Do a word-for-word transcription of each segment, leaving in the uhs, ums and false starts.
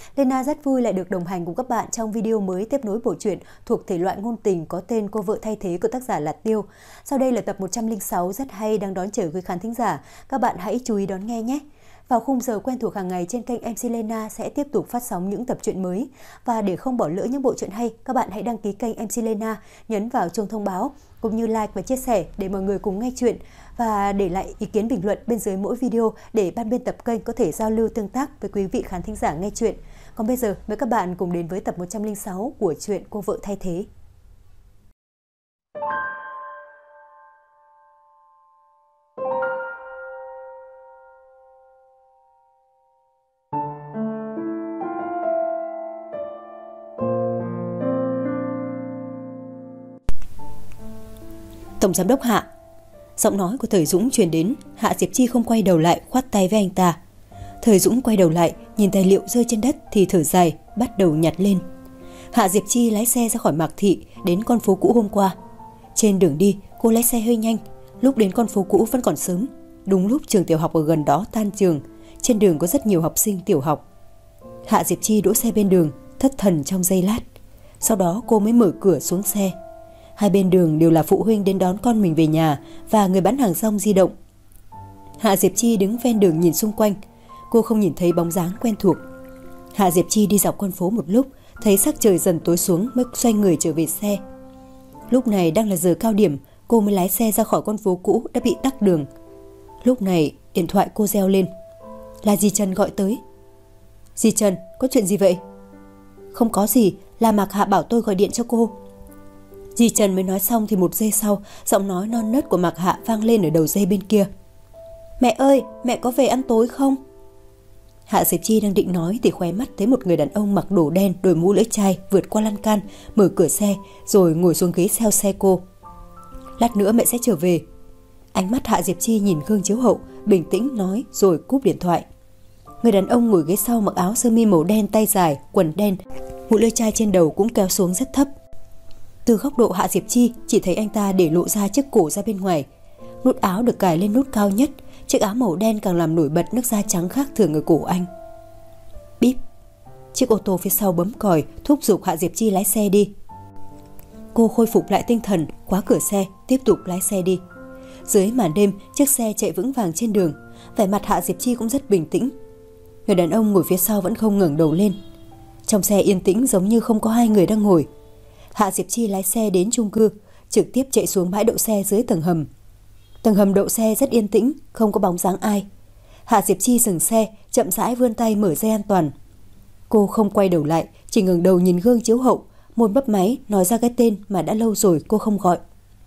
Lena rất vui lại được đồng hành cùng các bạn trong video mới tiếp nối bộ truyện thuộc thể loại ngôn tình có tên Cô vợ thay thế của tác giả Lạt Tiêu. Sau đây là tập một trăm lẻ sáu rất hay đang đón chờ quý khán thính giả. Các bạn hãy chú ý đón nghe nhé! Vào khung giờ quen thuộc hàng ngày trên kênh em xê Lena sẽ tiếp tục phát sóng những tập truyện mới. Và để không bỏ lỡ những bộ truyện hay, các bạn hãy đăng ký kênh em xê Lena, nhấn vào chuông thông báo, cũng như like và chia sẻ để mọi người cùng nghe chuyện. Và để lại ý kiến bình luận bên dưới mỗi video để ban biên tập kênh có thể giao lưu tương tác với quý vị khán thính giả nghe chuyện. Còn bây giờ, mời các bạn cùng đến với tập một trăm lẻ sáu của truyện Cô vợ thay thế. Tổng giám đốc Hạ. Giọng nói của Thời Dũng truyền đến. Hạ Diệp Chi không quay đầu lại, khoát tay với anh ta. Thời Dũng quay đầu lại, nhìn tài liệu rơi trên đất thì thở dài, bắt đầu nhặt lên. Hạ Diệp Chi lái xe ra khỏi Mạc Thị, đến con phố cũ hôm qua. Trên đường đi, cô lái xe hơi nhanh. Lúc đến con phố cũ vẫn còn sớm. Đúng lúc trường tiểu học ở gần đó tan trường. Trên đường có rất nhiều học sinh tiểu học. Hạ Diệp Chi đỗ xe bên đường, thất thần trong giây lát. Sau đó cô mới mở cửa xuống xe. Hai bên đường đều là phụ huynh đến đón con mình về nhà và người bán hàng rong di động. Hạ Diệp Chi đứng ven đường nhìn xung quanh. Cô không nhìn thấy bóng dáng quen thuộc. Hạ Diệp Chi đi dọc con phố một lúc, thấy sắc trời dần tối xuống mới xoay người trở về xe. Lúc này đang là giờ cao điểm, cô mới lái xe ra khỏi con phố cũ đã bị tắc đường. Lúc này điện thoại cô reo lên. Là dì Trần gọi tới. Dì Trần, có chuyện gì vậy? Không có gì, là Mạc Hạ bảo tôi gọi điện cho cô. Dì Trần mới nói xong thì một giây sau, giọng nói non nớt của Mạc Hạ vang lên ở đầu dây bên kia. Mẹ ơi, mẹ có về ăn tối không? Hạ Diệp Chi đang định nói thì khóe mắt thấy một người đàn ông mặc đồ đen, đội mũ lưỡi chai vượt qua lan can, mở cửa xe rồi ngồi xuống ghế theo xe cô. Lát nữa mẹ sẽ trở về. Ánh mắt Hạ Diệp Chi nhìn gương chiếu hậu, bình tĩnh nói rồi cúp điện thoại. Người đàn ông ngồi ghế sau mặc áo sơ mi màu đen tay dài, quần đen, mũ lưỡi chai trên đầu cũng kéo xuống rất thấp. Từ góc độ Hạ Diệp Chi chỉ thấy anh ta để lộ ra chiếc cổ ra bên ngoài. Nút áo được cài lên nút cao nhất, chiếc áo màu đen càng làm nổi bật nước da trắng khác thường ở cổ anh. Bíp. Chiếc ô tô phía sau bấm còi, thúc giục Hạ Diệp Chi lái xe đi. Cô khôi phục lại tinh thần, khóa cửa xe, tiếp tục lái xe đi. Dưới màn đêm, chiếc xe chạy vững vàng trên đường, vẻ mặt Hạ Diệp Chi cũng rất bình tĩnh. Người đàn ông ngồi phía sau vẫn không ngẩng đầu lên. Trong xe yên tĩnh giống như không có hai người đang ngồi. Hạ Diệp Chi lái xe đến chung cư, trực tiếp chạy xuống bãi đậu xe dưới tầng hầm. Tầng hầm đậu xe rất yên tĩnh, không có bóng dáng ai. Hạ Diệp Chi dừng xe, chậm rãi vươn tay mở dây an toàn. Cô không quay đầu lại, chỉ ngẩng đầu nhìn gương chiếu hậu, môi bấp máy nói ra cái tên mà đã lâu rồi cô không gọi.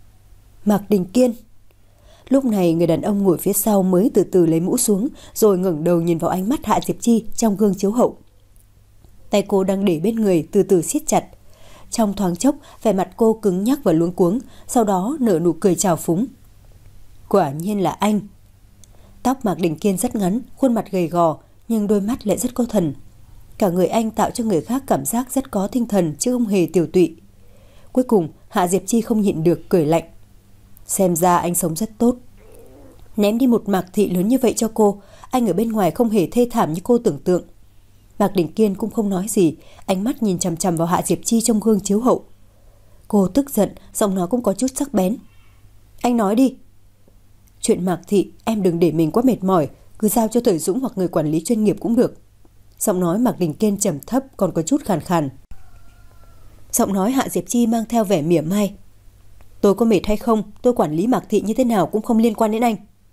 Mạc Đình Kiên. Lúc này người đàn ông ngồi phía sau mới từ từ lấy mũ xuống, rồi ngẩng đầu nhìn vào ánh mắt Hạ Diệp Chi trong gương chiếu hậu. Tay cô đang để bên người từ từ siết chặt. Trong thoáng chốc, vẻ mặt cô cứng nhắc và luống cuống, sau đó nở nụ cười trào phúng. Quả nhiên là anh. Tóc Mạc Đình Kiên rất ngắn, khuôn mặt gầy gò, nhưng đôi mắt lại rất có thần. Cả người anh tạo cho người khác cảm giác rất có tinh thần chứ không hề tiều tụy. Cuối cùng, Hạ Diệp Chi không nhịn được cười lạnh. Xem ra anh sống rất tốt. Ném đi một Mạc Thị lớn như vậy cho cô, anh ở bên ngoài không hề thê thảm như cô tưởng tượng. Mạc Đình Kiên cũng không nói gì, ánh mắt nhìn chằm chằm vào Hạ Diệp Chi trong gương chiếu hậu. Cô tức giận, giọng nói cũng có chút sắc bén. Anh nói đi. Chuyện Mạc Thị em đừng để mình quá mệt mỏi, cứ giao cho Thời Dũng hoặc người quản lý chuyên nghiệp cũng được. Giọng nói Mạc Đình Kiên trầm thấp còn có chút khàn khàn. Giọng nói Hạ Diệp Chi mang theo vẻ mỉa mai. Tôi có mệt hay không, tôi quản lý Mạc Thị như thế nào cũng không liên quan đến anh.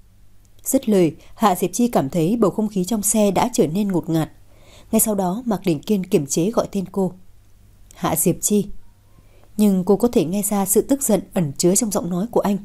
Dứt lời, Hạ Diệp Chi cảm thấy bầu không khí trong xe đã trở nên ngột ngạt. Ngay sau đó Mạc Đình Kiên kiềm chế gọi tên cô. Hạ Diệp Chi. Nhưng cô có thể nghe ra sự tức giận ẩn chứa trong giọng nói của anh.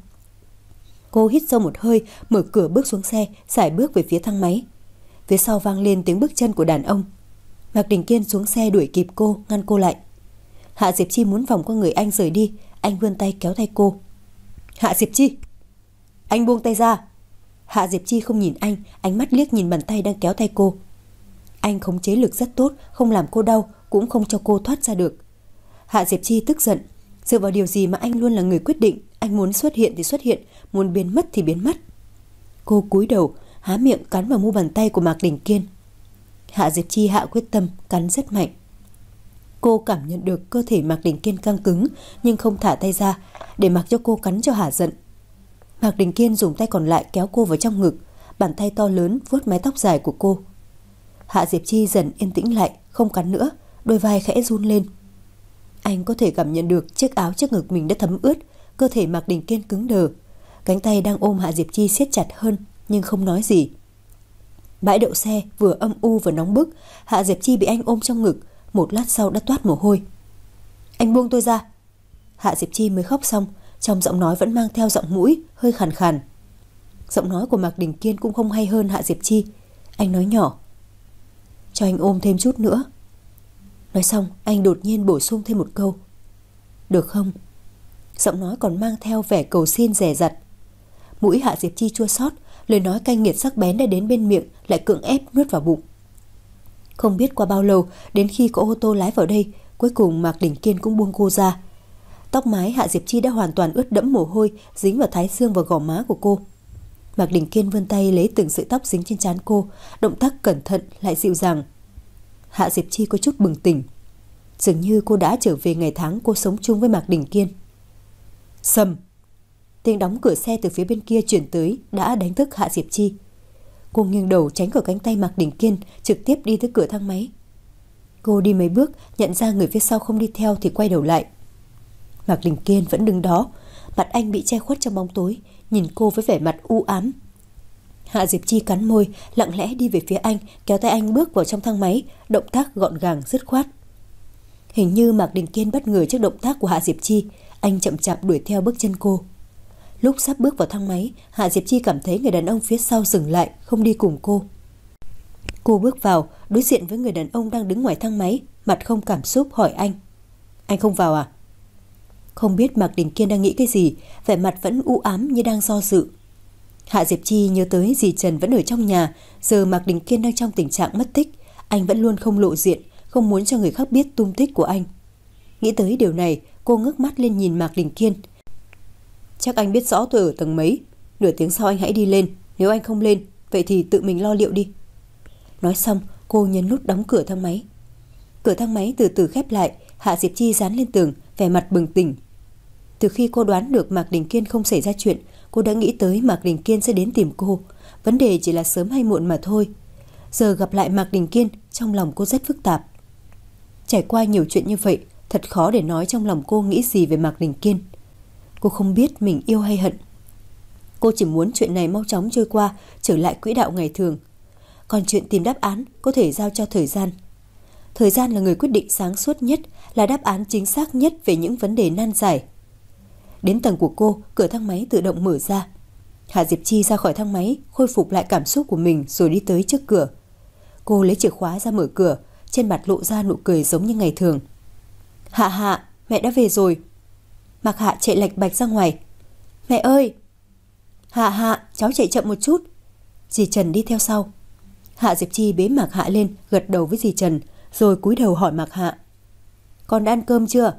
Cô hít sâu một hơi, mở cửa bước xuống xe, sải bước về phía thang máy. Phía sau vang lên tiếng bước chân của đàn ông. Mạc Đình Kiên xuống xe đuổi kịp cô, ngăn cô lại. Hạ Diệp Chi muốn vòng qua người anh rời đi, anh vươn tay kéo tay cô. Hạ Diệp Chi. Anh buông tay ra. Hạ Diệp Chi không nhìn anh, ánh mắt liếc nhìn bàn tay đang kéo tay cô. Anh khống chế lực rất tốt, không làm cô đau, cũng không cho cô thoát ra được. Hạ Diệp Chi tức giận. Dựa vào điều gì mà anh luôn là người quyết định? Anh muốn xuất hiện thì xuất hiện, muốn biến mất thì biến mất. Cô cúi đầu, há miệng cắn vào mu bàn tay của Mạc Đình Kiên. Hạ Diệp Chi hạ quyết tâm cắn rất mạnh. Cô cảm nhận được cơ thể Mạc Đình Kiên căng cứng nhưng không thả tay ra để mặc cho cô cắn cho hả giận. Mạc Đình Kiên dùng tay còn lại kéo cô vào trong ngực, bàn tay to lớn vuốt mái tóc dài của cô. Hạ Diệp Chi dần yên tĩnh lại, không cắn nữa, đôi vai khẽ run lên. Anh có thể cảm nhận được chiếc áo trước ngực mình đã thấm ướt, cơ thể Mạc Đình Kiên cứng đờ. Cánh tay đang ôm Hạ Diệp Chi siết chặt hơn nhưng không nói gì. Bãi đậu xe vừa âm u vừa nóng bức, Hạ Diệp Chi bị anh ôm trong ngực, một lát sau đã toát mồ hôi. Anh buông tôi ra. Hạ Diệp Chi mới khóc xong, trong giọng nói vẫn mang theo giọng mũi hơi khàn khàn. Giọng nói của Mạc Đình Kiên cũng không hay hơn Hạ Diệp Chi. Anh nói nhỏ, cho anh ôm thêm chút nữa. Nói xong anh đột nhiên bổ sung thêm một câu, được không? Giọng nói còn mang theo vẻ cầu xin dè dặt. Mũi Hạ Diệp Chi chua xót, lời nói cay nghiệt sắc bén đã đến bên miệng lại cưỡng ép nuốt vào bụng. Không biết qua bao lâu, đến khi có ô tô lái vào đây, cuối cùng Mạc Đình Kiên cũng buông cô ra. Tóc mái Hạ Diệp Chi đã hoàn toàn ướt đẫm mồ hôi, dính vào thái dương và gò má của cô. Mạc Đình Kiên vươn tay lấy từng sợi tóc dính trên trán cô, động tác cẩn thận lại dịu dàng. Hạ Diệp Chi có chút bừng tỉnh, dường như cô đã trở về ngày tháng cô sống chung với Mạc Đình Kiên. Sầm! Tiếng đóng cửa xe từ phía bên kia chuyển tới đã đánh thức Hạ Diệp Chi. Cô nghiêng đầu tránh khỏi cánh tay Mạc Đình Kiên, trực tiếp đi tới cửa thang máy. Cô đi mấy bước, nhận ra người phía sau không đi theo thì quay đầu lại. Mạc Đình Kiên vẫn đứng đó, mặt anh bị che khuất trong bóng tối, nhìn cô với vẻ mặt u ám. Hạ Diệp Chi cắn môi, lặng lẽ đi về phía anh, kéo tay anh bước vào trong thang máy, động tác gọn gàng dứt khoát. Hình như Mạc Đình Kiên bất ngờ trước động tác của Hạ Diệp Chi, anh chậm chạp đuổi theo bước chân cô. Lúc sắp bước vào thang máy, Hạ Diệp Chi cảm thấy người đàn ông phía sau dừng lại, không đi cùng cô. Cô bước vào, đối diện với người đàn ông đang đứng ngoài thang máy, mặt không cảm xúc hỏi anh. Anh không vào à? Không biết Mạc Đình Kiên đang nghĩ cái gì, vẻ mặt vẫn u ám như đang do dự. Hạ Diệp Chi nhớ tới dì Trần vẫn ở trong nhà, giờ Mạc Đình Kiên đang trong tình trạng mất tích, anh vẫn luôn không lộ diện, không muốn cho người khác biết tung tích của anh. Nghĩ tới điều này, cô ngước mắt lên nhìn Mạc Đình Kiên. Chắc anh biết rõ tôi ở tầng mấy, nửa tiếng sau anh hãy đi lên, nếu anh không lên, vậy thì tự mình lo liệu đi. Nói xong, cô nhấn nút đóng cửa thang máy. Cửa thang máy từ từ khép lại, Hạ Diệp Chi dán lên tường, vẻ mặt bừng tỉnh. Từ khi cô đoán được Mạc Đình Kiên không xảy ra chuyện, cô đã nghĩ tới Mạc Đình Kiên sẽ đến tìm cô. Vấn đề chỉ là sớm hay muộn mà thôi. Giờ gặp lại Mạc Đình Kiên, trong lòng cô rất phức tạp. Trải qua nhiều chuyện như vậy, thật khó để nói trong lòng cô nghĩ gì về Mạc Đình Kiên. Cô không biết mình yêu hay hận. Cô chỉ muốn chuyện này mau chóng trôi qua, trở lại quỹ đạo ngày thường. Còn chuyện tìm đáp án có thể giao cho thời gian. Thời gian là người quyết định sáng suốt nhất, là đáp án chính xác nhất về những vấn đề nan giải. Đến tầng của cô, cửa thang máy tự động mở ra. Hạ Diệp Chi ra khỏi thang máy, khôi phục lại cảm xúc của mình rồi đi tới trước cửa. Cô lấy chìa khóa ra mở cửa, trên mặt lộ ra nụ cười giống như ngày thường. Hạ Hạ, mẹ đã về rồi. Mạc Hạ chạy lạch bạch ra ngoài. Mẹ ơi! Hạ Hạ, cháu chạy chậm một chút. Dì Trần đi theo sau. Hạ Diệp Chi bế Mạc Hạ lên, gật đầu với dì Trần, rồi cúi đầu hỏi Mạc Hạ. Con đã ăn cơm chưa?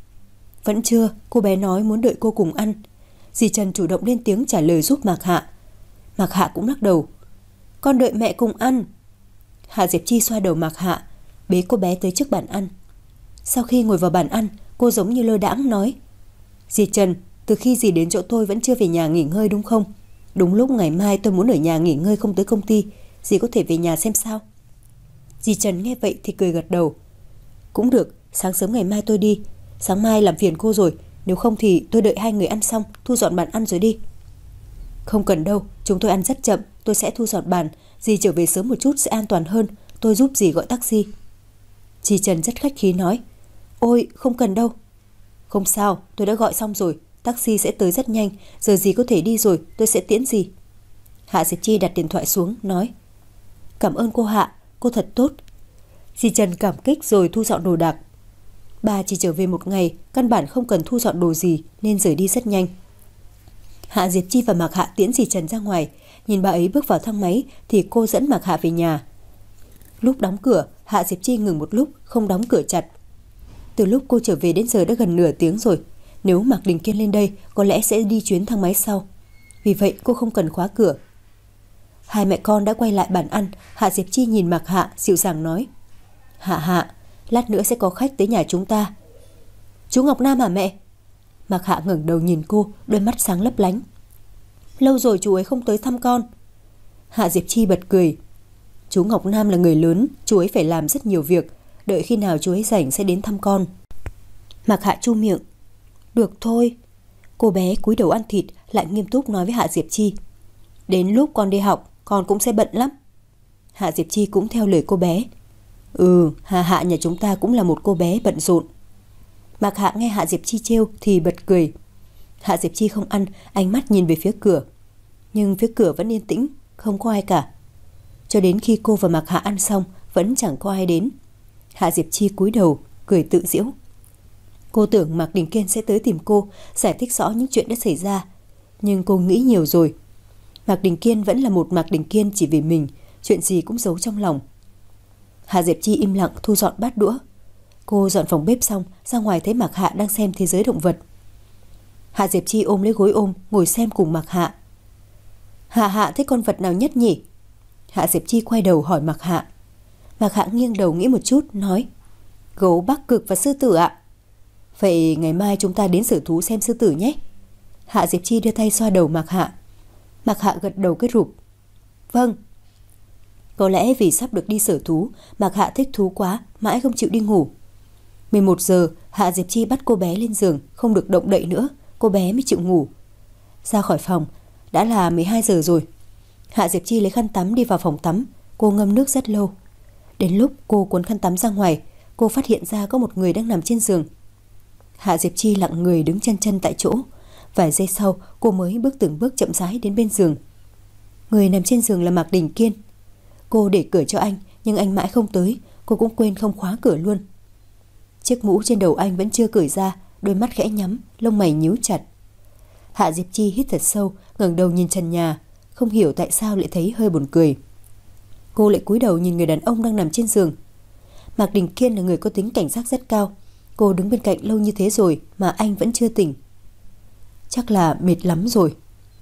Vẫn chưa, cô bé nói muốn đợi cô cùng ăn. Dì Trần chủ động lên tiếng trả lời giúp Mạc Hạ. Mạc Hạ cũng lắc đầu. Con đợi mẹ cùng ăn. Hạ Diệp Chi xoa đầu Mạc Hạ, bế cô bé tới trước bàn ăn. Sau khi ngồi vào bàn ăn, cô giống như lơ đãng nói. Dì Trần, từ khi dì đến chỗ tôi vẫn chưa về nhà nghỉ ngơi đúng không? Đúng lúc ngày mai tôi muốn ở nhà nghỉ ngơi không tới công ty, dì có thể về nhà xem sao? Dì Trần nghe vậy thì cười gật đầu. Cũng được, sáng sớm ngày mai tôi đi. Sáng mai làm phiền cô rồi, nếu không thì tôi đợi hai người ăn xong, thu dọn bàn ăn rồi đi. Không cần đâu, chúng tôi ăn rất chậm, tôi sẽ thu dọn bàn. Dì trở về sớm một chút sẽ an toàn hơn, tôi giúp dì gọi taxi. Dì Trần rất khách khí nói. Ôi, không cần đâu. Không sao, tôi đã gọi xong rồi, taxi sẽ tới rất nhanh, giờ dì có thể đi rồi, tôi sẽ tiễn dì. Hạ Diệp Chi đặt điện thoại xuống, nói. Cảm ơn cô Hạ, cô thật tốt. Dì Trần cảm kích rồi thu dọn đồ đạc. Bà chỉ trở về một ngày, căn bản không cần thu dọn đồ gì nên rời đi rất nhanh. Hạ Diệp Chi và Mạc Hạ tiễn dì Trần ra ngoài, nhìn bà ấy bước vào thang máy thì cô dẫn Mạc Hạ về nhà. Lúc đóng cửa, Hạ Diệp Chi ngừng một lúc, không đóng cửa chặt. Từ lúc cô trở về đến giờ đã gần nửa tiếng rồi, nếu Mạc Đình Kiên lên đây có lẽ sẽ đi chuyến thang máy sau. Vì vậy cô không cần khóa cửa. Hai mẹ con đã quay lại bàn ăn. Hạ Diệp Chi nhìn Mạc Hạ dịu dàng nói: Hạ Hạ, lát nữa sẽ có khách tới nhà chúng ta. Chú Ngọc Nam hả mẹ? Mạc Hạ ngẩng đầu nhìn cô, đôi mắt sáng lấp lánh. Lâu rồi chú ấy không tới thăm con. Hạ Diệp Chi bật cười. Chú Ngọc Nam là người lớn, chú ấy phải làm rất nhiều việc, đợi khi nào chú ấy rảnh sẽ đến thăm con. Mạc Hạ chu miệng. Được thôi. Cô bé cúi đầu ăn thịt, lại nghiêm túc nói với Hạ Diệp Chi: Đến lúc con đi học, con cũng sẽ bận lắm. Hạ Diệp Chi cũng theo lời cô bé. Ừ, Hạ Hạ nhà chúng ta cũng là một cô bé bận rộn. Mạc Hạ nghe Hạ Diệp Chi trêu thì bật cười. Hạ Diệp Chi không ăn, ánh mắt nhìn về phía cửa. Nhưng phía cửa vẫn yên tĩnh, không có ai cả. Cho đến khi cô và Mạc Hạ ăn xong, vẫn chẳng có ai đến. Hạ Diệp Chi cúi đầu, cười tự giễu. Cô tưởng Mạc Đình Kiên sẽ tới tìm cô, giải thích rõ những chuyện đã xảy ra. Nhưng cô nghĩ nhiều rồi. Mạc Đình Kiên vẫn là một Mạc Đình Kiên chỉ vì mình, chuyện gì cũng giấu trong lòng. Hạ Diệp Chi im lặng thu dọn bát đũa. Cô dọn phòng bếp xong, ra ngoài thấy Mạc Hạ đang xem Thế giới động vật. Hạ Diệp Chi ôm lấy gối ôm, ngồi xem cùng Mạc Hạ. Hạ Hạ thích con vật nào nhất nhỉ? Hạ Diệp Chi quay đầu hỏi Mạc Hạ. Mạc Hạ nghiêng đầu nghĩ một chút, nói: Gấu Bắc Cực và sư tử ạ. Vậy ngày mai chúng ta đến sở thú xem sư tử nhé. Hạ Diệp Chi đưa tay xoa đầu Mạc Hạ. Mạc Hạ gật đầu kết rụp. Vâng. Có lẽ vì sắp được đi sở thú, Mạc Hạ thích thú quá, mãi không chịu đi ngủ. mười một giờ, Hạ Diệp Chi bắt cô bé lên giường, không được động đậy nữa, cô bé mới chịu ngủ. Ra khỏi phòng, đã là mười hai giờ rồi. Hạ Diệp Chi lấy khăn tắm đi vào phòng tắm. Cô ngâm nước rất lâu. Đến lúc cô cuốn khăn tắm ra ngoài, cô phát hiện ra có một người đang nằm trên giường. Hạ Diệp Chi lặng người đứng chân chân tại chỗ. Vài giây sau, cô mới bước từng bước chậm rãi đến bên giường. Người nằm trên giường là Mạc Đình Kiên. Cô để cửa cho anh, nhưng anh mãi không tới. Cô cũng quên không khóa cửa luôn. Chiếc mũ trên đầu anh vẫn chưa cởi ra, đôi mắt khẽ nhắm, lông mày nhíu chặt. Hạ Diệp Chi hít thật sâu, ngẩng đầu nhìn trần nhà, không hiểu tại sao lại thấy hơi buồn cười. Cô lại cúi đầu nhìn người đàn ông đang nằm trên giường. Mạc Đình Kiên là người có tính cảnh giác rất cao. Cô đứng bên cạnh lâu như thế rồi mà anh vẫn chưa tỉnh. Chắc là mệt lắm rồi.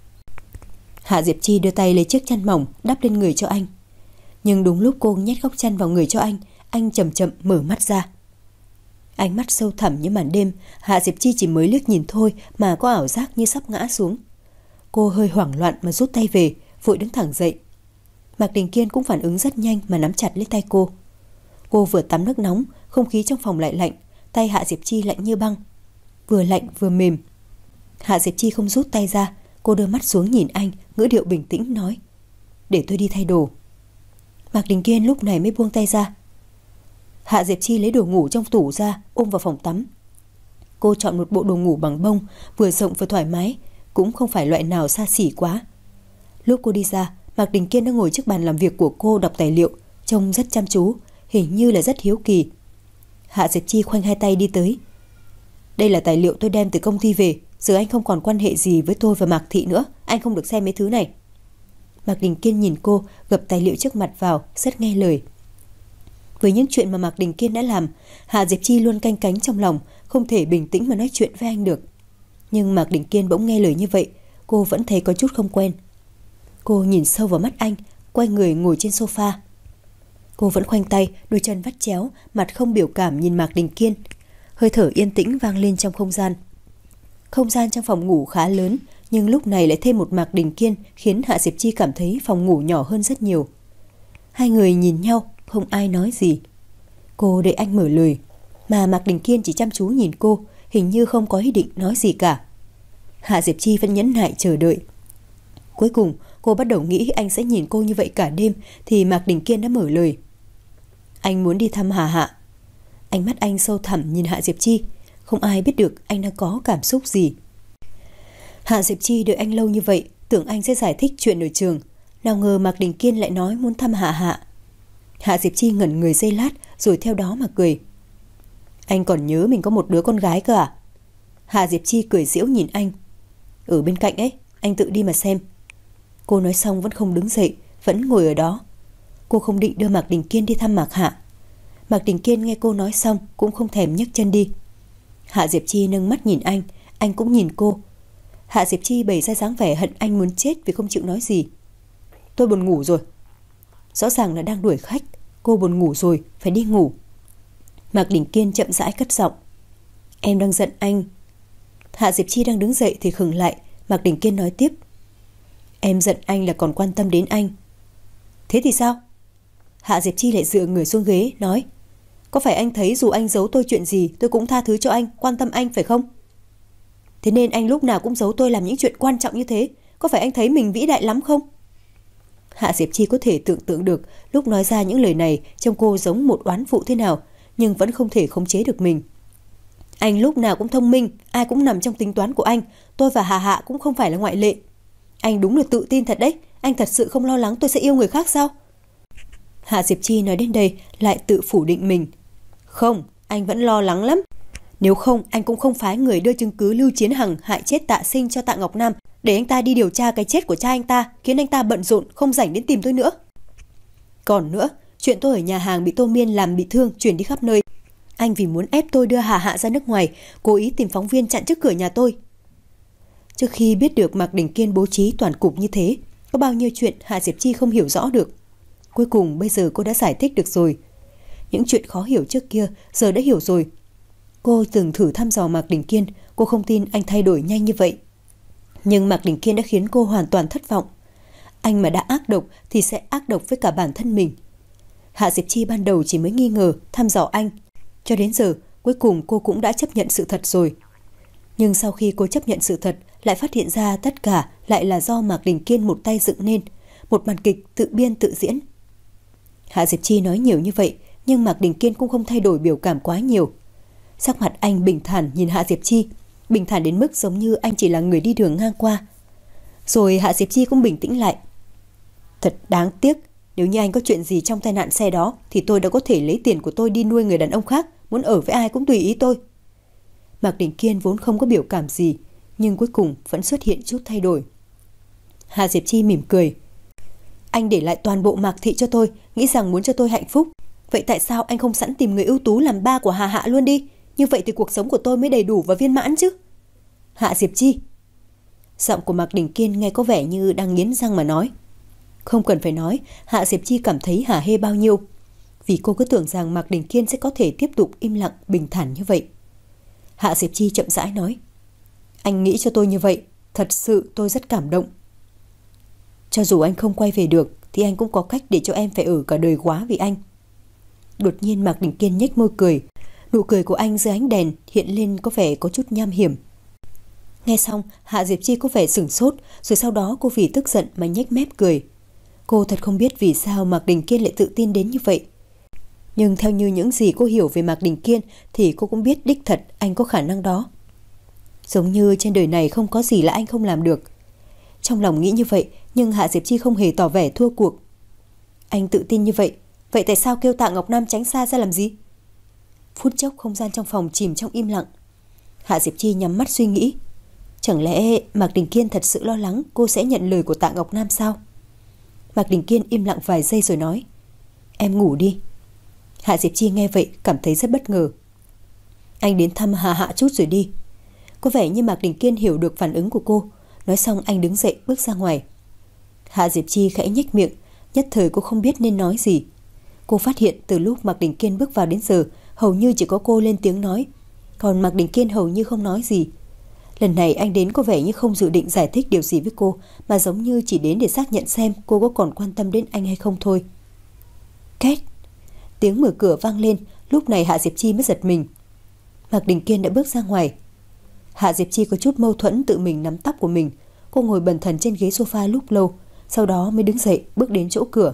Hạ Diệp Chi đưa tay lấy chiếc chăn mỏng đắp lên người cho anh. Nhưng đúng lúc cô nhét góc chăn vào người cho anh, anh chậm chậm mở mắt ra. Ánh mắt sâu thẳm như màn đêm. Hạ Diệp Chi chỉ mới liếc nhìn thôi mà có ảo giác như sắp ngã xuống. Cô hơi hoảng loạn mà rút tay về, vội đứng thẳng dậy. Mạc Đình Kiên cũng phản ứng rất nhanh mà nắm chặt lấy tay cô. Cô vừa tắm nước nóng, không khí trong phòng lại lạnh, tay Hạ Diệp Chi lạnh như băng, vừa lạnh vừa mềm. Hạ Diệp Chi không rút tay ra, cô đưa mắt xuống nhìn anh, ngữ điệu bình tĩnh nói: Để tôi đi thay đồ. Mạc Đình Kiên lúc này mới buông tay ra. Hạ Diệp Chi lấy đồ ngủ trong tủ ra, ôm vào phòng tắm. Cô chọn một bộ đồ ngủ bằng bông, vừa rộng vừa thoải mái, cũng không phải loại nào xa xỉ quá. Lúc cô đi ra, Mạc Đình Kiên đang ngồi trước bàn làm việc của cô đọc tài liệu, trông rất chăm chú, hình như là rất hiếu kỳ. Hạ Diệp Chi khoanh hai tay đi tới. Đây là tài liệu tôi đem từ công ty về, giờ anh không còn quan hệ gì với tôi và Mạc Thị nữa, anh không được xem mấy thứ này. Mạc Đình Kiên nhìn cô, gập tài liệu trước mặt vào, rất nghe lời. Với những chuyện mà Mạc Đình Kiên đã làm, Hạ Diệp Chi luôn canh cánh trong lòng, không thể bình tĩnh mà nói chuyện với anh được. Nhưng Mạc Đình Kiên bỗng nghe lời như vậy, cô vẫn thấy có chút không quen. Cô nhìn sâu vào mắt anh, quay người ngồi trên sofa. Cô vẫn khoanh tay, đôi chân vắt chéo, mặt không biểu cảm nhìn Mạc Đình Kiên. Hơi thở yên tĩnh vang lên trong không gian. Không gian trong phòng ngủ khá lớn, nhưng lúc này lại thêm một Mạc Đình Kiên khiến Hạ Diệp Chi cảm thấy phòng ngủ nhỏ hơn rất nhiều. Hai người nhìn nhau, không ai nói gì. Cô để anh mở lời, mà Mạc Đình Kiên chỉ chăm chú nhìn cô, hình như không có ý định nói gì cả. Hạ Diệp Chi vẫn nhẫn nại chờ đợi. Cuối cùng, cô bắt đầu nghĩ anh sẽ nhìn cô như vậy cả đêm, thì Mạc Đình Kiên đã mở lời. Anh muốn đi thăm Hà Hạ. Ánh mắt anh sâu thẳm nhìn Hạ Diệp Chi, không ai biết được anh đang có cảm xúc gì. Hạ Diệp Chi đợi anh lâu như vậy, tưởng anh sẽ giải thích chuyện ở trường, nào ngờ Mạc Đình Kiên lại nói muốn thăm Hạ Hạ. Hạ Diệp Chi ngẩn người giây lát, rồi theo đó mà cười. Anh còn nhớ mình có một đứa con gái cơ à? Hạ Diệp Chi cười giễu nhìn anh. Ở bên cạnh ấy, anh tự đi mà xem. Cô nói xong vẫn không đứng dậy, vẫn ngồi ở đó. Cô không định đưa Mạc Đình Kiên đi thăm Mạc Hạ. Mạc Đình Kiên nghe cô nói xong cũng không thèm nhấc chân đi. Hạ Diệp Chi nâng mắt nhìn anh, anh cũng nhìn cô. Hạ Diệp Chi bày ra dáng vẻ hận anh muốn chết vì không chịu nói gì. tôi buồn ngủ rồi. Rõ ràng là đang đuổi khách. Cô buồn ngủ rồi, phải đi ngủ. Mạc Đình Kiên chậm rãi cất giọng. Em đang giận anh. Hạ Diệp Chi đang đứng dậy thì khựng lại. Mạc Đình Kiên nói tiếp. Em giận anh là còn quan tâm đến anh. Thế thì sao? Hạ Diệp Chi lại dựa người xuống ghế nói. Có phải anh thấy dù anh giấu tôi chuyện gì tôi cũng tha thứ cho anh, quan tâm anh phải không? Thế nên anh lúc nào cũng giấu tôi làm những chuyện quan trọng như thế. Có phải anh thấy mình vĩ đại lắm không? Hạ Diệp Chi có thể tưởng tượng được lúc nói ra những lời này trông cô giống một oán phụ thế nào, nhưng vẫn không thể khống chế được mình. Anh lúc nào cũng thông minh, ai cũng nằm trong tính toán của anh. Tôi và Hà Hạ cũng không phải là ngoại lệ. Anh đúng là tự tin thật đấy. Anh thật sự không lo lắng tôi sẽ yêu người khác sao? Hạ Diệp Chi nói đến đây lại tự phủ định mình. Không, anh vẫn lo lắng lắm. Nếu không, anh cũng không phái người đưa chứng cứ Lưu Chiến Hằng hại chết Tạ Sinh cho Tạ Ngọc Nam, để anh ta đi điều tra cái chết của cha anh ta, khiến anh ta bận rộn không rảnh đến tìm tôi nữa. Còn nữa, chuyện tôi ở nhà hàng bị Tô Miên làm bị thương chuyển đi khắp nơi. Anh vì muốn ép tôi đưa Hà Hạ ra nước ngoài, cố ý tìm phóng viên chặn trước cửa nhà tôi. Trước khi biết được Mạc Đình Kiên bố trí toàn cục như thế, có bao nhiêu chuyện Hạ Diệp Chi không hiểu rõ được. Cuối cùng bây giờ cô đã giải thích được rồi. Những chuyện khó hiểu trước kia giờ đã hiểu rồi. Cô từng thử thăm dò Mạc Đình Kiên, cô không tin anh thay đổi nhanh như vậy. Nhưng Mạc Đình Kiên đã khiến cô hoàn toàn thất vọng. Anh mà đã ác độc thì sẽ ác độc với cả bản thân mình. Hạ Diệp Chi ban đầu chỉ mới nghi ngờ, thăm dò anh. Cho đến giờ, cuối cùng cô cũng đã chấp nhận sự thật rồi. Nhưng sau khi cô chấp nhận sự thật, lại phát hiện ra tất cả lại là do Mạc Đình Kiên một tay dựng nên, một màn kịch tự biên tự diễn. Hạ Diệp Chi nói nhiều như vậy, nhưng Mạc Đình Kiên cũng không thay đổi biểu cảm quá nhiều. Sắc mặt anh bình thản nhìn Hạ Diệp Chi, bình thản đến mức giống như anh chỉ là người đi đường ngang qua. Rồi Hạ Diệp Chi cũng bình tĩnh lại. Thật đáng tiếc, nếu như anh có chuyện gì trong tai nạn xe đó thì tôi đã có thể lấy tiền của tôi đi nuôi người đàn ông khác, muốn ở với ai cũng tùy ý tôi. Mạc Đình Kiên vốn không có biểu cảm gì, nhưng cuối cùng vẫn xuất hiện chút thay đổi. Hạ Diệp Chi mỉm cười. Anh để lại toàn bộ Mạc Thị cho tôi, nghĩ rằng muốn cho tôi hạnh phúc. Vậy tại sao anh không sẵn tìm người ưu tú làm ba của Hà Hạ luôn đi? Như vậy thì cuộc sống của tôi mới đầy đủ và viên mãn chứ. Hạ Diệp Chi. Giọng của Mạc Đình Kiên nghe có vẻ như đang nghiến răng mà nói. Không cần phải nói, Hạ Diệp Chi cảm thấy hả hê bao nhiêu. Vì cô cứ tưởng rằng Mạc Đình Kiên sẽ có thể tiếp tục im lặng, bình thản như vậy. Hạ Diệp Chi chậm rãi nói. Anh nghĩ cho tôi như vậy, thật sự tôi rất cảm động. Cho dù anh không quay về được thì anh cũng có cách để cho em phải ở cả đời quá vì anh. Đột nhiên Mạc Đình Kiên nhếch môi cười. Nụ cười của anh dưới ánh đèn hiện lên có vẻ có chút nham hiểm. Nghe xong, Hạ Diệp Chi có vẻ sửng sốt, rồi sau đó cô vì tức giận mà nhếch mép cười. Cô thật không biết vì sao Mạc Đình Kiên lại tự tin đến như vậy. Nhưng theo như những gì cô hiểu về Mạc Đình Kiên thì cô cũng biết đích thật anh có khả năng đó. Giống như trên đời này không có gì là anh không làm được. Trong lòng nghĩ như vậy, nhưng Hạ Diệp Chi không hề tỏ vẻ thua cuộc. Anh tự tin như vậy, vậy tại sao kêu Tạ Ngọc Nam tránh xa ra làm gì? Phút chốc không gian trong phòng chìm trong im lặng. Hạ Diệp Chi nhắm mắt suy nghĩ. Chẳng lẽ Mạc Đình Kiên thật sự lo lắng cô sẽ nhận lời của Tạ Ngọc Nam sao? Mạc Đình Kiên im lặng vài giây rồi nói. Em ngủ đi. Hạ Diệp Chi nghe vậy cảm thấy rất bất ngờ. Anh đến thăm Hà Hạ chút rồi đi. Có vẻ như Mạc Đình Kiên hiểu được phản ứng của cô. Nói xong anh đứng dậy bước ra ngoài. Hạ Diệp Chi khẽ nhếch miệng, nhất thời cô không biết nên nói gì. Cô phát hiện từ lúc Mạc Đình Kiên bước vào đến giờ, hầu như chỉ có cô lên tiếng nói, còn Mạc Đình Kiên hầu như không nói gì. Lần này anh đến có vẻ như không dự định giải thích điều gì với cô, mà giống như chỉ đến để xác nhận xem cô có còn quan tâm đến anh hay không thôi. Két! Tiếng mở cửa vang lên, lúc này Hạ Diệp Chi mới giật mình. Mạc Đình Kiên đã bước ra ngoài. Hạ Diệp Chi có chút mâu thuẫn tự mình nắm tóc của mình. Cô ngồi bần thần trên ghế sofa lúc lâu, sau đó mới đứng dậy bước đến chỗ cửa.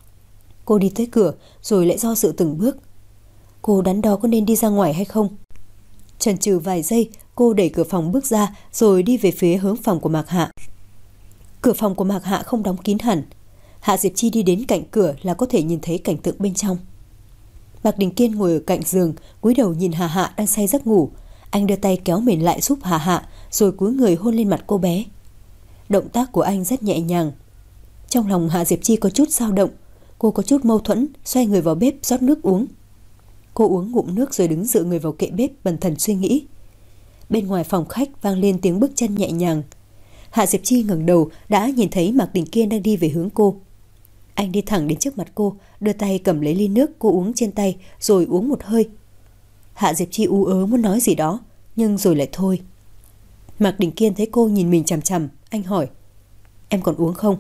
Cô đi tới cửa rồi lại do dự từng bước. Cô đắn đo có nên đi ra ngoài hay không. Chần chừ vài giây, cô đẩy cửa phòng bước ra rồi đi về phía hướng phòng của Mạc Hạ. Cửa phòng của Mạc Hạ không đóng kín hẳn. Hạ Diệp Chi đi đến cạnh cửa là có thể nhìn thấy cảnh tượng bên trong. Mạc Đình Kiên ngồi ở cạnh giường, cúi đầu nhìn Hà Hạ đang say giấc ngủ. Anh đưa tay kéo mền lại giúp Hà Hạ, rồi cúi người hôn lên mặt cô bé. Động tác của anh rất nhẹ nhàng. Trong lòng Hạ Diệp Chi có chút dao động. Cô có chút mâu thuẫn, xoay người vào bếp rót nước uống. Cô uống ngụm nước rồi đứng dựa người vào kệ bếp bần thần suy nghĩ. Bên ngoài phòng khách vang lên tiếng bước chân nhẹ nhàng. Hạ Diệp Chi ngẩng đầu đã nhìn thấy Mạc Đình Kiên đang đi về hướng cô. Anh đi thẳng đến trước mặt cô, đưa tay cầm lấy ly nước cô uống trên tay rồi uống một hơi. Hạ Diệp Chi ú ớ muốn nói gì đó, nhưng rồi lại thôi. Mạc Đình Kiên thấy cô nhìn mình chằm chằm, anh hỏi: Em còn uống không?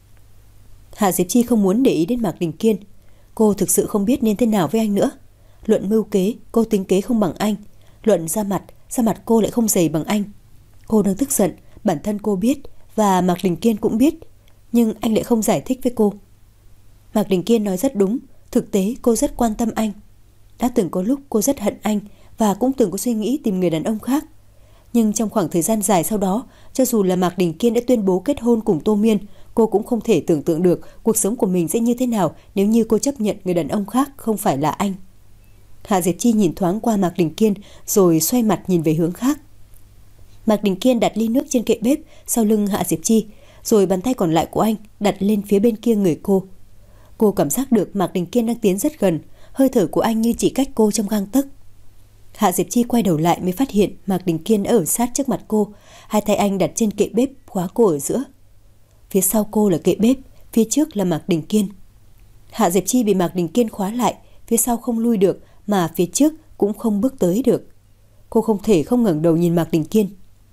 Hạ Diệp Chi không muốn để ý đến Mạc Đình Kiên. Cô thực sự không biết nên thế nào với anh nữa. Luận mưu kế, cô tính kế không bằng anh. Luận ra mặt, ra mặt cô lại không dày bằng anh. Cô đang tức giận, bản thân cô biết, và Mạc Đình Kiên cũng biết, nhưng anh lại không giải thích với cô. Mạc Đình Kiên nói rất đúng, thực tế cô rất quan tâm anh. Đã từng có lúc cô rất hận anh, và cũng từng có suy nghĩ tìm người đàn ông khác. Nhưng trong khoảng thời gian dài sau đó, cho dù là Mạc Đình Kiên đã tuyên bố kết hôn cùng Tô Miên, cô cũng không thể tưởng tượng được cuộc sống của mình sẽ như thế nào nếu như cô chấp nhận người đàn ông khác không phải là anh. Hạ Diệp Chi nhìn thoáng qua Mạc Đình Kiên rồi xoay mặt nhìn về hướng khác. Mạc Đình Kiên đặt ly nước trên kệ bếp sau lưng Hạ Diệp Chi, rồi bàn tay còn lại của anh đặt lên phía bên kia người cô. Cô cảm giác được Mạc Đình Kiên đang tiến rất gần, hơi thở của anh như chỉ cách cô trong gang tấc. Hạ Diệp Chi quay đầu lại mới phát hiện Mạc Đình Kiên ở sát trước mặt cô, hai tay anh đặt trên kệ bếp, khóa cô ở giữa. Phía sau cô là kệ bếp, phía trước là Mạc Đình Kiên. Hạ Diệp Chi bị Mạc Đình Kiên khóa lại, phía sau không lui được mà phía trước cũng không bước tới được. Cô không thể không ngẩng đầu nhìn Mạc Đình Kiên.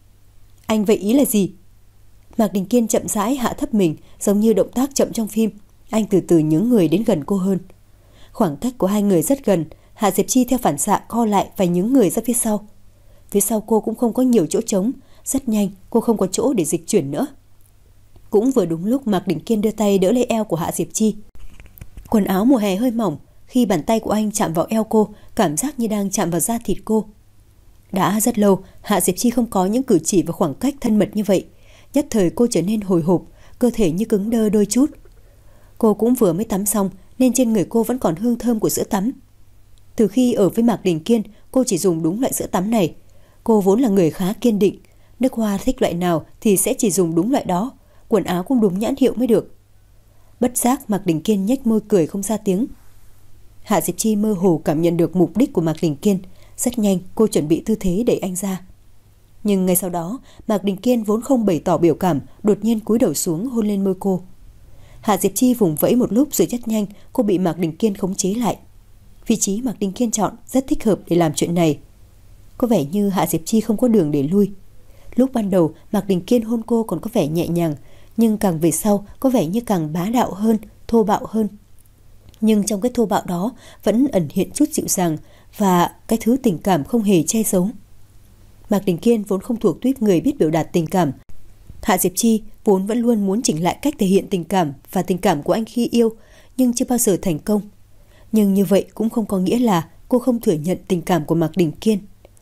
Anh vậy ý là gì? Mạc Đình Kiên chậm rãi hạ thấp mình, giống như động tác chậm trong phim. Anh từ từ nhướng người đến gần cô hơn. Khoảng cách của hai người rất gần. Hạ Diệp Chi theo phản xạ co lại và nhướng người ra phía sau. Phía sau cô cũng không có nhiều chỗ trống. Rất nhanh cô không có chỗ để dịch chuyển nữa. Cũng vừa đúng lúc Mạc Đình Kiên đưa tay đỡ lấy eo của Hạ Diệp Chi. Quần áo mùa hè hơi mỏng, khi bàn tay của anh chạm vào eo cô, cảm giác như đang chạm vào da thịt cô. Đã rất lâu Hạ Diệp Chi không có những cử chỉ và khoảng cách thân mật như vậy. Nhất thời cô trở nên hồi hộp, cơ thể như cứng đơ đôi chút. Cô cũng vừa mới tắm xong nên trên người cô vẫn còn hương thơm của sữa tắm. Từ khi ở với Mạc Đình Kiên, cô chỉ dùng đúng loại sữa tắm này. Cô vốn là người khá kiên định, nước hoa thích loại nào thì sẽ chỉ dùng đúng loại đó, quần áo cũng đúng nhãn hiệu mới được. Bất giác Mạc Đình Kiên nhếch môi cười không ra tiếng. Hạ Diệp Chi mơ hồ cảm nhận được mục đích của Mạc Đình Kiên. Rất nhanh cô chuẩn bị tư thế đẩy anh ra. Nhưng ngay sau đó Mạc Đình Kiên vốn không bày tỏ biểu cảm, đột nhiên cúi đầu xuống hôn lên môi cô. Hạ Diệp Chi vùng vẫy một lúc rồi rất nhanh cô bị Mạc Đình Kiên khống chế lại. Vị trí Mạc Đình Kiên chọn rất thích hợp để làm chuyện này. Có vẻ như Hạ Diệp Chi không có đường để lui. Lúc ban đầu Mạc Đình Kiên hôn cô còn có vẻ nhẹ nhàng, nhưng càng về sau có vẻ như càng bá đạo hơn, thô bạo hơn. Nhưng trong cái thô bạo đó vẫn ẩn hiện chút dịu dàng và cái thứ tình cảm không hề che giấu. Mạc Đình Kiên vốn không thuộc tuýp người biết biểu đạt tình cảm. Hạ Diệp Chi vốn vẫn luôn muốn chỉnh lại cách thể hiện tình cảm và tình cảm của anh khi yêu, nhưng chưa bao giờ thành công. Nhưng như vậy cũng không có nghĩa là cô không thừa nhận tình cảm của Mạc Đình Kiên.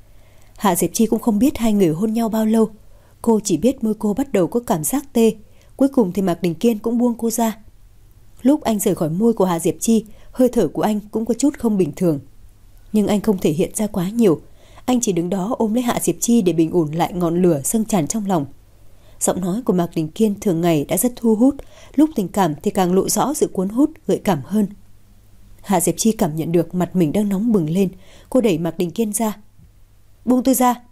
Hạ Diệp Chi cũng không biết hai người hôn nhau bao lâu. Cô chỉ biết môi cô bắt đầu có cảm giác tê. Cuối cùng thì Mạc Đình Kiên cũng buông cô ra. Lúc anh rời khỏi môi của Hạ Diệp Chi, hơi thở của anh cũng có chút không bình thường. Nhưng anh không thể hiện ra quá nhiều. Anh chỉ đứng đó ôm lấy Hạ Diệp Chi để bình ổn lại ngọn lửa dâng tràn trong lòng. Giọng nói của Mạc Đình Kiên thường ngày đã rất thu hút, lúc tình cảm thì càng lộ rõ sự cuốn hút, gợi cảm hơn. Hạ Diệp Chi cảm nhận được mặt mình đang nóng bừng lên. Cô đẩy Mạc Đình Kiên ra. Buông tôi ra.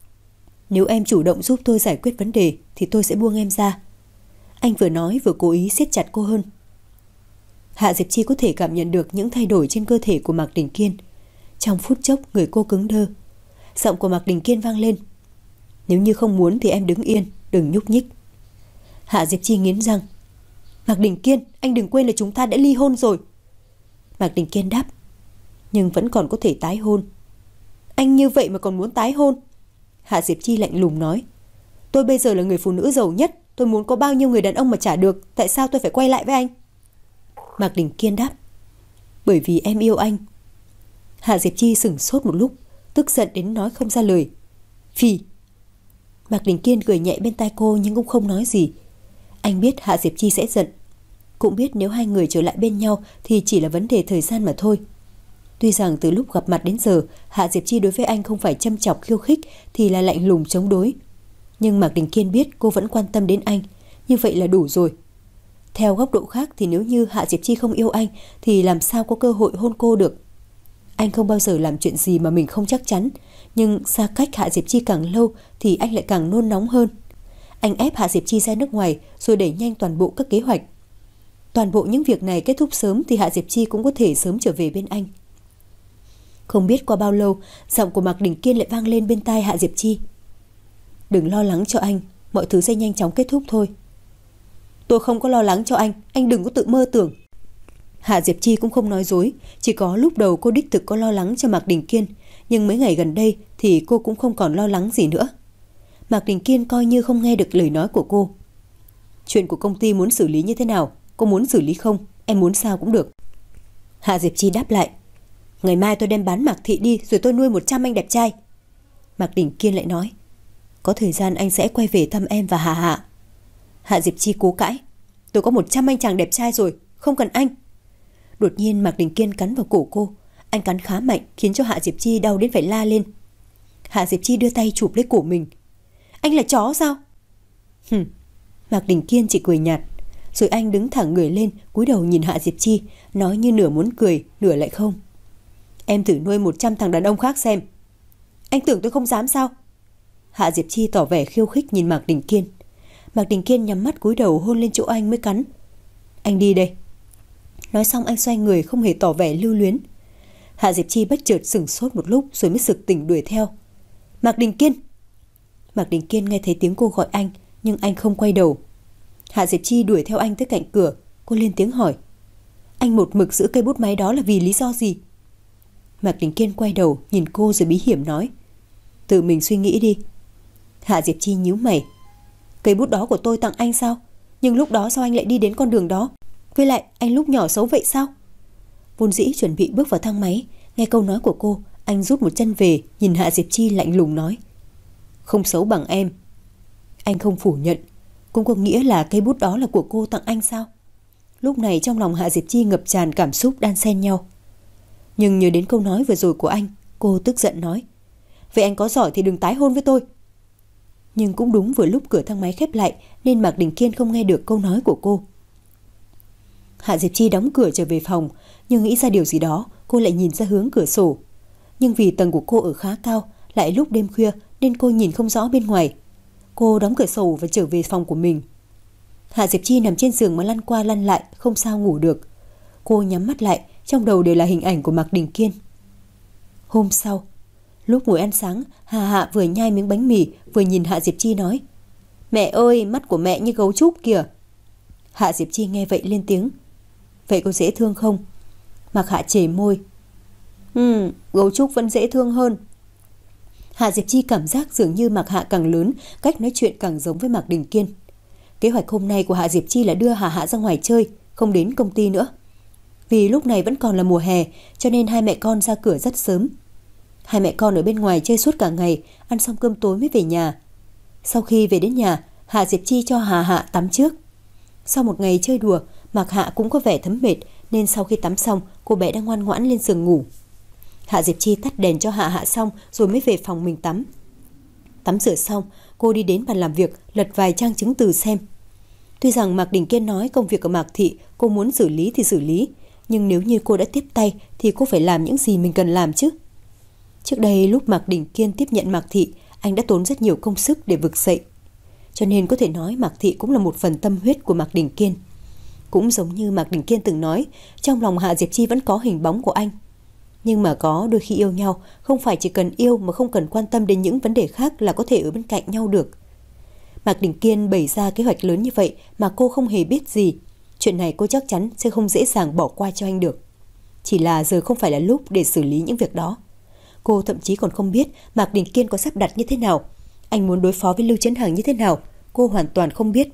Nếu em chủ động giúp tôi giải quyết vấn đề thì tôi sẽ buông em ra. Anh vừa nói vừa cố ý siết chặt cô hơn. Hạ Diệp Chi có thể cảm nhận được những thay đổi trên cơ thể của Mạc Đình Kiên. Trong phút chốc người cô cứng đơ. Giọng của Mạc Đình Kiên vang lên. Nếu như không muốn thì em đứng yên, đừng nhúc nhích. Hạ Diệp Chi nghiến răng. Mạc Đình Kiên, anh đừng quên là chúng ta đã ly hôn rồi. Mạc Đình Kiên đáp. Nhưng vẫn còn có thể tái hôn. Anh như vậy mà còn muốn tái hôn? Hạ Diệp Chi lạnh lùng nói. Tôi bây giờ là người phụ nữ giàu nhất. Tôi muốn có bao nhiêu người đàn ông mà trả được. Tại sao tôi phải quay lại với anh? Mạc Đình Kiên đáp. Bởi vì em yêu anh. Hạ Diệp Chi sửng sốt một lúc, tức giận đến nói không ra lời. Phì. Mạc Đình Kiên cười nhẹ bên tai cô nhưng cũng không nói gì. Anh biết Hạ Diệp Chi sẽ giận, cũng biết nếu hai người trở lại bên nhau thì chỉ là vấn đề thời gian mà thôi. Tuy rằng từ lúc gặp mặt đến giờ Hạ Diệp Chi đối với anh không phải châm chọc khiêu khích thì là lạnh lùng chống đối, nhưng Mạc Đình Kiên biết cô vẫn quan tâm đến anh, như vậy là đủ rồi. Theo góc độ khác thì nếu như Hạ Diệp Chi không yêu anh thì làm sao có cơ hội hôn cô được. Anh không bao giờ làm chuyện gì mà mình không chắc chắn, nhưng xa cách Hạ Diệp Chi càng lâu thì anh lại càng nôn nóng hơn. Anh ép Hạ Diệp Chi ra nước ngoài rồi đẩy nhanh toàn bộ các kế hoạch. Toàn bộ những việc này kết thúc sớm thì Hạ Diệp Chi cũng có thể sớm trở về bên anh. Không biết qua bao lâu, giọng của Mạc Đình Kiên lại vang lên bên tai Hạ Diệp Chi. Đừng lo lắng cho anh, mọi thứ sẽ nhanh chóng kết thúc thôi. Tôi không có lo lắng cho anh, anh đừng có tự mơ tưởng. Hạ Diệp Chi cũng không nói dối, chỉ có lúc đầu cô đích thực có lo lắng cho Mạc Đình Kiên, nhưng mấy ngày gần đây thì cô cũng không còn lo lắng gì nữa. Mạc Đình Kiên coi như không nghe được lời nói của cô. Chuyện của công ty muốn xử lý như thế nào? Cô muốn xử lý không? Em muốn sao cũng được. Hạ Diệp Chi đáp lại. Ngày mai tôi đem bán Mạc Thị đi rồi tôi nuôi một trăm anh đẹp trai. Mạc Đình Kiên lại nói. Có thời gian anh sẽ quay về thăm em và Hạ Hạ. Hạ Diệp Chi cố cãi. Tôi có một trăm anh chàng đẹp trai rồi, không cần anh. Đột nhiên Mạc Đình Kiên cắn vào cổ cô. Anh cắn khá mạnh khiến cho Hạ Diệp Chi đau đến phải la lên. Hạ Diệp Chi đưa tay chụp lấy cổ mình. Anh là chó sao? Hừm. Mạc Đình Kiên chỉ cười nhạt. Rồi anh đứng thẳng người lên, cúi đầu nhìn Hạ Diệp Chi, nói như nửa muốn cười, nửa lại không. Em thử nuôi một trăm thằng đàn ông khác xem. Anh tưởng tôi không dám sao? Hạ Diệp Chi tỏ vẻ khiêu khích nhìn Mạc Đình Kiên. Mạc Đình Kiên nhắm mắt cúi đầu hôn lên chỗ anh mới cắn. Anh đi đây. Nói xong anh xoay người không hề tỏ vẻ lưu luyến. Hạ Diệp Chi bất chợt sửng sốt một lúc rồi mới sực tỉnh đuổi theo. Mạc Đình Kiên. Mạc Đình Kiên nghe thấy tiếng cô gọi anh, nhưng anh không quay đầu. Hạ Diệp Chi đuổi theo anh tới cạnh cửa. Cô lên tiếng hỏi. Anh một mực giữ cây bút máy đó là vì lý do gì? Mạc Đình Kiên quay đầu nhìn cô rồi bí hiểm nói. Tự mình suy nghĩ đi. Hạ Diệp Chi nhíu mày. Cây bút đó của tôi tặng anh sao? Nhưng lúc đó sao anh lại đi đến con đường đó? Với lại anh lúc nhỏ xấu vậy sao? Vốn dĩ chuẩn bị bước vào thang máy, nghe câu nói của cô, anh rút một chân về, nhìn Hạ Diệp Chi lạnh lùng nói. Không xấu bằng em. Anh không phủ nhận. Cũng có nghĩa là cây bút đó là của cô tặng anh sao? Lúc này trong lòng Hạ Diệp Chi ngập tràn cảm xúc đan xen nhau. Nhưng nhớ đến câu nói vừa rồi của anh, cô tức giận nói. Vậy anh có giỏi thì đừng tái hôn với tôi. Nhưng cũng đúng vừa lúc cửa thang máy khép lại nên Mạc Đình Kiên không nghe được câu nói của cô. Hạ Diệp Chi đóng cửa trở về phòng, nhưng nghĩ ra điều gì đó, cô lại nhìn ra hướng cửa sổ. Nhưng vì tầng của cô ở khá cao, lại lúc đêm khuya nên cô nhìn không rõ bên ngoài. Cô đóng cửa sổ và trở về phòng của mình. Hạ Diệp Chi nằm trên giường mà lăn qua lăn lại, không sao ngủ được. Cô nhắm mắt lại, trong đầu đều là hình ảnh của Mạc Đình Kiên. Hôm sau, lúc ngồi ăn sáng, Hà Hạ vừa nhai miếng bánh mì vừa nhìn Hạ Diệp Chi nói. Mẹ ơi, mắt của mẹ như gấu trúc kìa. Hạ Diệp Chi nghe vậy lên tiếng. Vậy có dễ thương không? Mạc Hạ chề môi. Ừ, gấu trúc vẫn dễ thương hơn. Hạ Diệp Chi cảm giác dường như Mạc Hạ càng lớn, cách nói chuyện càng giống với Mạc Đình Kiên. Kế hoạch hôm nay của Hạ Diệp Chi là đưa Hà Hạ ra ngoài chơi, không đến công ty nữa. Vì lúc này vẫn còn là mùa hè, cho nên hai mẹ con ra cửa rất sớm. Hai mẹ con ở bên ngoài chơi suốt cả ngày, ăn xong cơm tối mới về nhà. Sau khi về đến nhà, Hạ Diệp Chi cho Hà Hạ tắm trước. Sau một ngày chơi đùa, Mạc Hạ cũng có vẻ thấm mệt, nên sau khi tắm xong, cô bé đã ngoan ngoãn lên giường ngủ. Hạ Diệp Chi tắt đèn cho Hạ Hạ xong rồi mới về phòng mình tắm. Tắm rửa xong, cô đi đến bàn làm việc, lật vài trang chứng từ xem. Tuy rằng Mạc Đình Kiên nói công việc ở Mạc Thị cô muốn xử lý thì xử lý, nhưng nếu như cô đã tiếp tay thì cô phải làm những gì mình cần làm chứ. Trước đây lúc Mạc Đình Kiên tiếp nhận Mạc Thị, anh đã tốn rất nhiều công sức để vực dậy. Cho nên có thể nói Mạc Thị cũng là một phần tâm huyết của Mạc Đình Kiên. Cũng giống như Mạc Đình Kiên từng nói, trong lòng Hạ Diệp Chi vẫn có hình bóng của anh. Nhưng mà có đôi khi yêu nhau, không phải chỉ cần yêu mà không cần quan tâm đến những vấn đề khác là có thể ở bên cạnh nhau được. Mạc Đình Kiên bày ra kế hoạch lớn như vậy mà cô không hề biết gì. Chuyện này cô chắc chắn sẽ không dễ dàng bỏ qua cho anh được. Chỉ là giờ không phải là lúc để xử lý những việc đó. Cô thậm chí còn không biết Mạc Đình Kiên có sắp đặt như thế nào, anh muốn đối phó với Lưu Chấn Hằng như thế nào. Cô hoàn toàn không biết.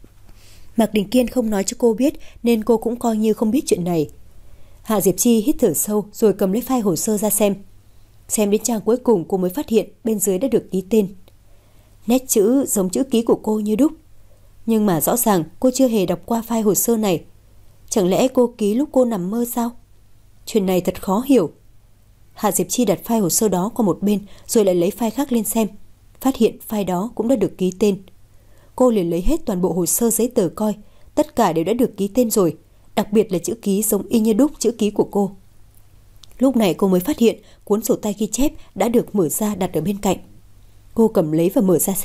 Mạc Đình Kiên không nói cho cô biết nên cô cũng coi như không biết chuyện này. Hạ Diệp Chi hít thở sâu rồi cầm lấy file hồ sơ ra xem. Xem đến trang cuối cùng cô mới phát hiện bên dưới đã được ký tên. Nét chữ giống chữ ký của cô như đúc. Nhưng mà rõ ràng cô chưa hề đọc qua file hồ sơ này. Chẳng lẽ cô ký lúc cô nằm mơ sao? Chuyện này thật khó hiểu. Hạ Diệp Chi đặt file hồ sơ đó qua một bên rồi lại lấy file khác lên xem. Phát hiện file đó cũng đã được ký tên. Cô liền lấy hết toàn bộ hồ sơ giấy tờ coi. Tất cả đều đã được ký tên rồi. Đặc biệt là chữ ký giống y như đúc chữ ký của cô. Lúc này cô mới phát hiện cuốn sổ tay ghi chép đã được mở ra đặt ở bên cạnh. Cô cầm lấy và mở ra xem.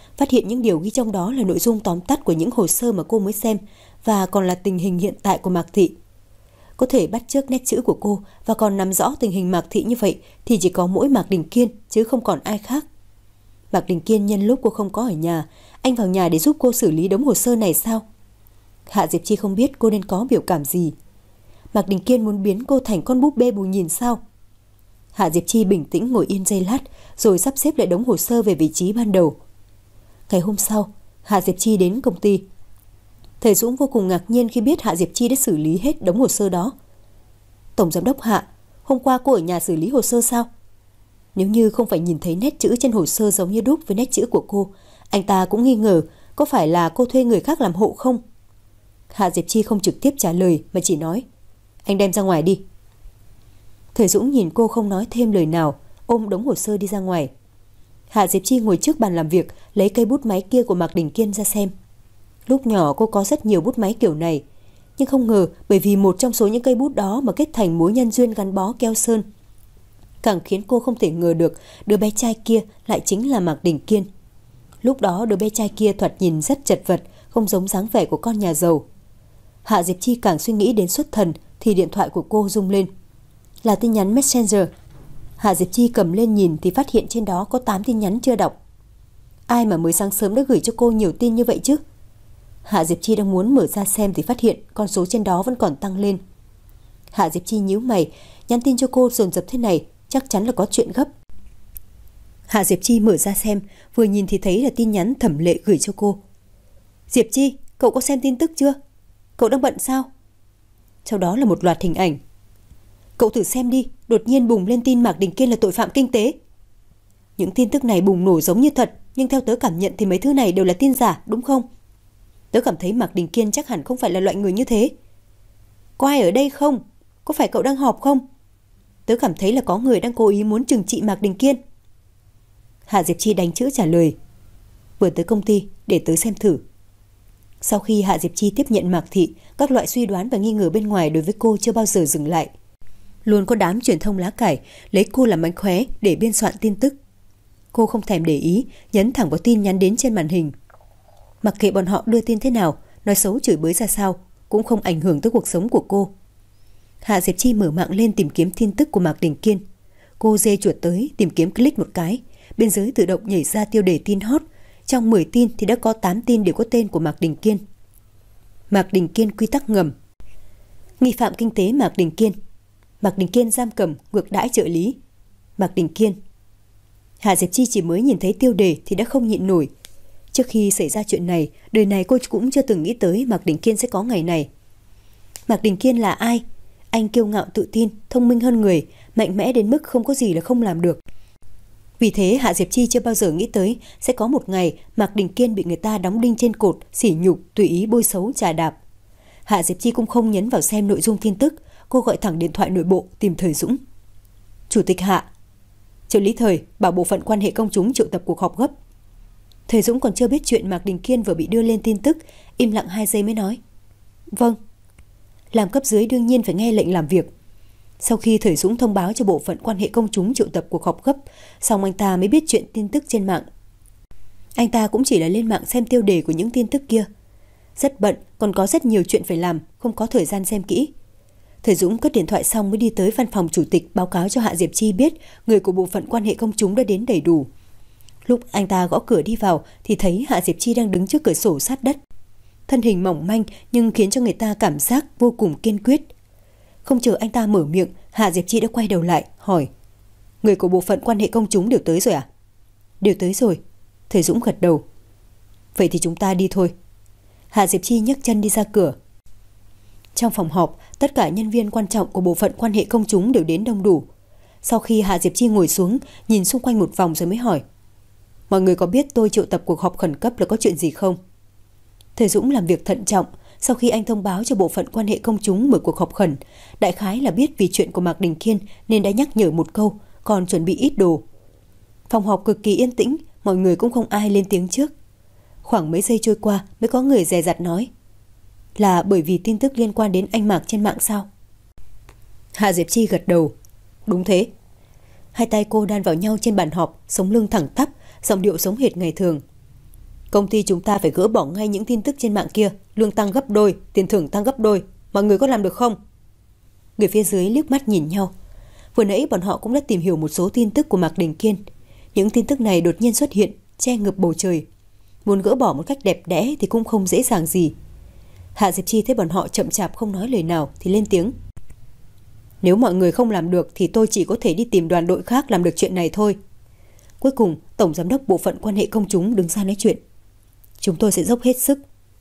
phát hiện những điều ghi trong đó là nội dung tóm tắt của những hồ sơ mà cô mới xem và còn là tình hình hiện tại của Mạc Thị. Có thể bắt chước nét chữ của cô và còn nắm rõ tình hình Mạc Thị như vậy thì chỉ có mỗi Mạc Đình Kiên chứ không còn ai khác. Mạc Đình Kiên nhân lúc cô không có ở nhà, anh vào nhà để giúp cô xử lý đống hồ sơ này sao? Hạ Diệp Chi không biết cô nên có biểu cảm gì. Mạc Đình Kiên muốn biến cô thành con búp bê bù nhìn sao? Hạ Diệp Chi bình tĩnh ngồi yên giây lát rồi sắp xếp lại đống hồ sơ về vị trí ban đầu. Ngày hôm sau, Hạ Diệp Chi đến công ty. Thầy Dũng vô cùng ngạc nhiên khi biết Hạ Diệp Chi đã xử lý hết đống hồ sơ đó. Tổng giám đốc Hạ, hôm qua cô ở nhà xử lý hồ sơ sao? Nếu như không phải nhìn thấy nét chữ trên hồ sơ giống như đúc với nét chữ của cô, anh ta cũng nghi ngờ có phải là cô thuê người khác làm hộ không? Hạ Diệp Chi không trực tiếp trả lời mà chỉ nói, anh đem ra ngoài đi. Thầy Dũng nhìn cô không nói thêm lời nào, ôm đống hồ sơ đi ra ngoài. Hạ Diệp Chi ngồi trước bàn làm việc, lấy cây bút máy kia của Mạc Đình Kiên ra xem. Lúc nhỏ cô có rất nhiều bút máy kiểu này, nhưng không ngờ bởi vì một trong số những cây bút đó mà kết thành mối nhân duyên gắn bó keo sơn. Càng khiến cô không thể ngờ được đứa bé trai kia lại chính là Mạc Đình Kiên. Lúc đó đứa bé trai kia thoạt nhìn rất chật vật, không giống dáng vẻ của con nhà giàu. Hạ Diệp Chi càng suy nghĩ đến xuất thần thì điện thoại của cô rung lên. Là tin nhắn Messenger. Hạ Diệp Chi cầm lên nhìn thì phát hiện trên đó có tám tin nhắn chưa đọc. Ai mà mới sáng sớm đã gửi cho cô nhiều tin như vậy chứ? Hạ Diệp Chi đang muốn mở ra xem thì phát hiện con số trên đó vẫn còn tăng lên. Hạ Diệp Chi nhíu mày, nhắn tin cho cô dồn dập thế này, chắc chắn là có chuyện gấp. Hạ Diệp Chi mở ra xem, vừa nhìn thì thấy là tin nhắn Thẩm Lệ gửi cho cô. Diệp Chi, cậu có xem tin tức chưa? Cậu đang bận sao? Sau đó là một loạt hình ảnh. Cậu thử xem đi, đột nhiên bùng lên tin Mạc Đình Kiên là tội phạm kinh tế. Những tin tức này bùng nổ giống như thật, nhưng theo tớ cảm nhận thì mấy thứ này đều là tin giả, đúng không? Tớ cảm thấy Mạc Đình Kiên chắc hẳn không phải là loại người như thế. Có ai ở đây không? Có phải cậu đang họp không? Tớ cảm thấy là có người đang cố ý muốn trừng trị Mạc Đình Kiên. Hạ Diệp Chi đánh chữ trả lời. Vừa tới công ty để tớ xem thử. Sau khi Hạ Diệp Chi tiếp nhận Mạc Thị, các loại suy đoán và nghi ngờ bên ngoài đối với cô chưa bao giờ dừng lại. Luôn có đám truyền thông lá cải lấy cô làm mánh khóe để biên soạn tin tức. Cô không thèm để ý, nhấn thẳng vào tin nhắn đến trên màn hình. Mặc kệ bọn họ đưa tin thế nào, nói xấu chửi bới ra sao, cũng không ảnh hưởng tới cuộc sống của cô. Hạ Diệp Chi mở mạng lên tìm kiếm tin tức của Mạc Đình Kiên. Cô dê chuột tới tìm kiếm, click một cái, bên dưới tự động nhảy ra tiêu đề tin hot. Trong mười tin thì đã có tám tin đều có tên của Mạc Đình Kiên. Mạc Đình Kiên quy tắc ngầm. Nghi phạm kinh tế Mạc Đình Kiên. Mạc Đình Kiên giam cầm, ngược đãi trợ lý. Mạc Đình Kiên. Hạ Diệp Chi chỉ mới nhìn thấy tiêu đề thì đã không nhịn nổi. Trước khi xảy ra chuyện này, đời này cô cũng chưa từng nghĩ tới Mạc Đình Kiên sẽ có ngày này. Mạc Đình Kiên là ai? Anh kiêu ngạo tự tin, thông minh hơn người, mạnh mẽ đến mức không có gì là không làm được. Vì thế Hạ Diệp Chi chưa bao giờ nghĩ tới sẽ có một ngày Mạc Đình Kiên bị người ta đóng đinh trên cột, sỉ nhục, tùy ý bôi xấu chà đạp. Hạ Diệp Chi cũng không nhấn vào xem nội dung tin tức, cô gọi thẳng điện thoại nội bộ tìm Thời Dũng. Chủ tịch Hạ. Trợ lý Thời bảo bộ phận quan hệ công chúng triệu tập cuộc họp gấp. Thời Dũng còn chưa biết chuyện Mạc Đình Kiên vừa bị đưa lên tin tức, im lặng hai giây mới nói. Vâng. Làm cấp dưới đương nhiên phải nghe lệnh làm việc. Sau khi Thời Dũng thông báo cho bộ phận quan hệ công chúng triệu tập cuộc họp gấp, xong anh ta mới biết chuyện tin tức trên mạng. Anh ta cũng chỉ là lên mạng xem tiêu đề của những tin tức kia. Rất bận, còn có rất nhiều chuyện phải làm, không có thời gian xem kỹ. Thời Dũng cất điện thoại xong mới đi tới văn phòng chủ tịch báo cáo cho Hạ Diệp Chi biết người của bộ phận quan hệ công chúng đã đến đầy đủ. Lúc anh ta gõ cửa đi vào thì thấy Hạ Diệp Chi đang đứng trước cửa sổ sát đất. Thân hình mỏng manh nhưng khiến cho người ta cảm giác vô cùng kiên quyết. Không chờ anh ta mở miệng, Hạ Diệp Chi đã quay đầu lại, hỏi. Người của bộ phận quan hệ công chúng đều tới rồi à? Đều tới rồi. Thời Dũng gật đầu. Vậy thì chúng ta đi thôi. Hạ Diệp Chi nhấc chân đi ra cửa. Trong phòng họp, tất cả nhân viên quan trọng của bộ phận quan hệ công chúng đều đến đông đủ. Sau khi Hạ Diệp Chi ngồi xuống, nhìn xung quanh một vòng rồi mới hỏi. Mọi người có biết tôi triệu tập cuộc họp khẩn cấp là có chuyện gì không? Thời Dũng làm việc thận trọng. Sau khi anh thông báo cho bộ phận quan hệ công chúng mở cuộc họp khẩn, đại khái là biết vì chuyện của Mạc Đình Kiên nên đã nhắc nhở một câu, còn chuẩn bị ít đồ. Phòng họp cực kỳ yên tĩnh, mọi người cũng không ai lên tiếng trước. Khoảng mấy giây trôi qua mới có người dè dặt nói. Là bởi vì tin tức liên quan đến anh Mạc trên mạng sao? Hạ Diệp Chi gật đầu. Đúng thế. Hai tay cô đan vào nhau trên bàn họp, sống lưng thẳng tắp, giọng điệu giống hệt ngày thường. Công ty chúng ta phải gỡ bỏ ngay những tin tức trên mạng kia, lương tăng gấp đôi, tiền thưởng tăng gấp đôi, mọi người có làm được không? Người phía dưới liếc mắt nhìn nhau. Vừa nãy bọn họ cũng đã tìm hiểu một số tin tức của Mạc Đình Kiên. Những tin tức này đột nhiên xuất hiện, che ngập bầu trời. Muốn gỡ bỏ một cách đẹp đẽ thì cũng không dễ dàng gì. Hạ Diệp Chi thấy bọn họ chậm chạp không nói lời nào thì lên tiếng. Nếu mọi người không làm được thì tôi chỉ có thể đi tìm đoàn đội khác làm được chuyện này thôi. Cuối cùng, Tổng Giám đốc Bộ phận Quan hệ Công chúng đứng ra nói chuyện. Chúng tôi sẽ dốc hết sức.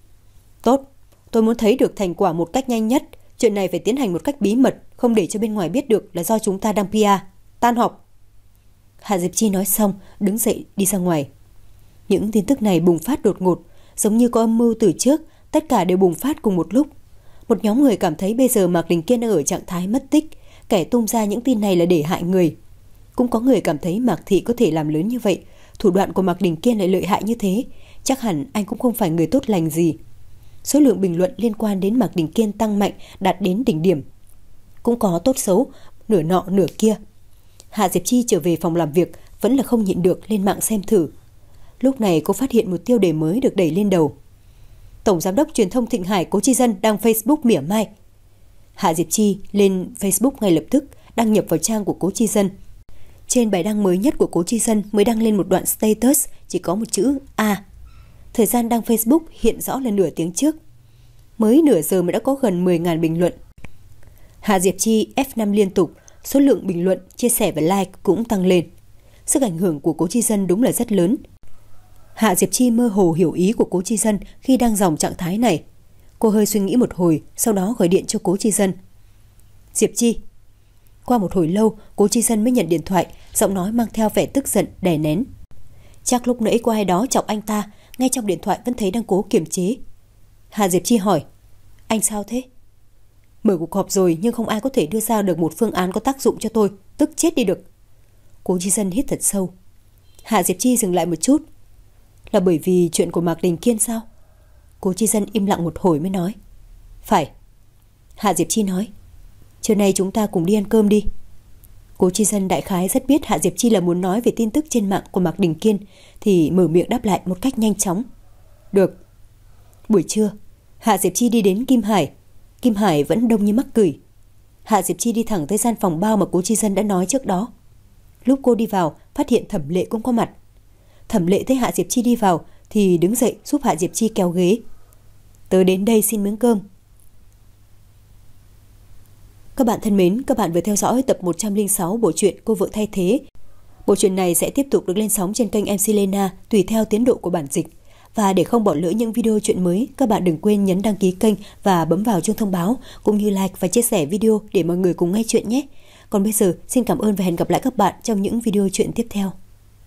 Tốt, tôi muốn thấy được thành quả một cách nhanh nhất. Chuyện này phải tiến hành một cách bí mật, không để cho bên ngoài biết được là do chúng ta đang pê e. Tan họp. Hạ Diệp Chi nói xong, đứng dậy đi ra ngoài. Những tin tức này bùng phát đột ngột, giống như có âm mưu từ trước, tất cả đều bùng phát cùng một lúc. Một nhóm người cảm thấy bây giờ Mạc Đình Kiên đang ở trạng thái mất tích, kẻ tung ra những tin này là để hại người. Cũng có người cảm thấy Mạc Thị có thể làm lớn như vậy, thủ đoạn của Mạc Đình Kiên lại lợi hại như thế, chắc hẳn anh cũng không phải người tốt lành gì. Số lượng bình luận liên quan đến Mạc Đình Kiên tăng mạnh, đạt đến đỉnh điểm. Cũng có tốt xấu, nửa nọ nửa kia. Hạ Diệp Chi trở về phòng làm việc, vẫn là không nhịn được lên mạng xem thử. Lúc này cô phát hiện một tiêu đề mới được đẩy lên đầu. Tổng Giám đốc Truyền thông Thịnh Hải Cố Chi Dân đăng Facebook mỉa mai. Hạ Diệp Chi lên Facebook ngay lập tức, đăng nhập vào trang của Cố Chi Dân. Trên bài đăng mới nhất của Cố Chi Dân mới đăng lên một đoạn status chỉ có một chữ A. Thời gian đăng Facebook hiện rõ là nửa tiếng trước. Mới nửa giờ mà đã có gần mười nghìn bình luận. Hạ Diệp Chi F năm liên tục, số lượng bình luận, chia sẻ và like cũng tăng lên. Sức ảnh hưởng của Cố Chi Dân đúng là rất lớn. Hạ Diệp Chi mơ hồ hiểu ý của Cố Chi Dân khi đăng dòng trạng thái này. Cô hơi suy nghĩ một hồi, sau đó gọi điện cho Cố Chi Dân. Diệp Chi. Qua một hồi lâu, Cố Chi Dân mới nhận điện thoại, giọng nói mang theo vẻ tức giận, đè nén. Chắc lúc nãy có ai đó chọc anh ta, ngay trong điện thoại vẫn thấy đang cố kiềm chế. Hạ Diệp Chi hỏi, anh sao thế? Mở cuộc họp rồi nhưng không ai có thể đưa ra được một phương án có tác dụng cho tôi, tức chết đi được. Cố Chi Dân hít thật sâu. Hạ Diệp Chi dừng lại một chút. Là bởi vì chuyện của Mạc Đình Kiên sao? Cố Chi Dân im lặng một hồi mới nói. Phải. Hạ Diệp Chi nói. Trưa nay chúng ta cùng đi ăn cơm đi. Cố Chi Dân đại khái rất biết Hạ Diệp Chi là muốn nói về tin tức trên mạng của Mạc Đình Kiên, thì mở miệng đáp lại một cách nhanh chóng. Được. Buổi trưa, Hạ Diệp Chi đi đến Kim Hải. Kim Hải vẫn đông như mắc cửi. Hạ Diệp Chi đi thẳng tới gian phòng bao mà Cố Chi Dân đã nói trước đó. Lúc cô đi vào, phát hiện Thẩm Lệ cũng có mặt. Thẩm Lệ thấy Hạ Diệp Chi đi vào thì đứng dậy giúp Hạ Diệp Chi kéo ghế. Tớ đến đây xin miếng cơm. Các bạn thân mến, các bạn vừa theo dõi tập một trăm lẻ sáu bộ truyện Cô Vợ Thay Thế. Bộ truyện này sẽ tiếp tục được lên sóng trên kênh em xê Lena tùy theo tiến độ của bản dịch. Và để không bỏ lỡ những video truyện mới, các bạn đừng quên nhấn đăng ký kênh và bấm vào chuông thông báo, cũng như like và chia sẻ video để mọi người cùng nghe chuyện nhé. Còn bây giờ, xin cảm ơn và hẹn gặp lại các bạn trong những video truyện tiếp theo.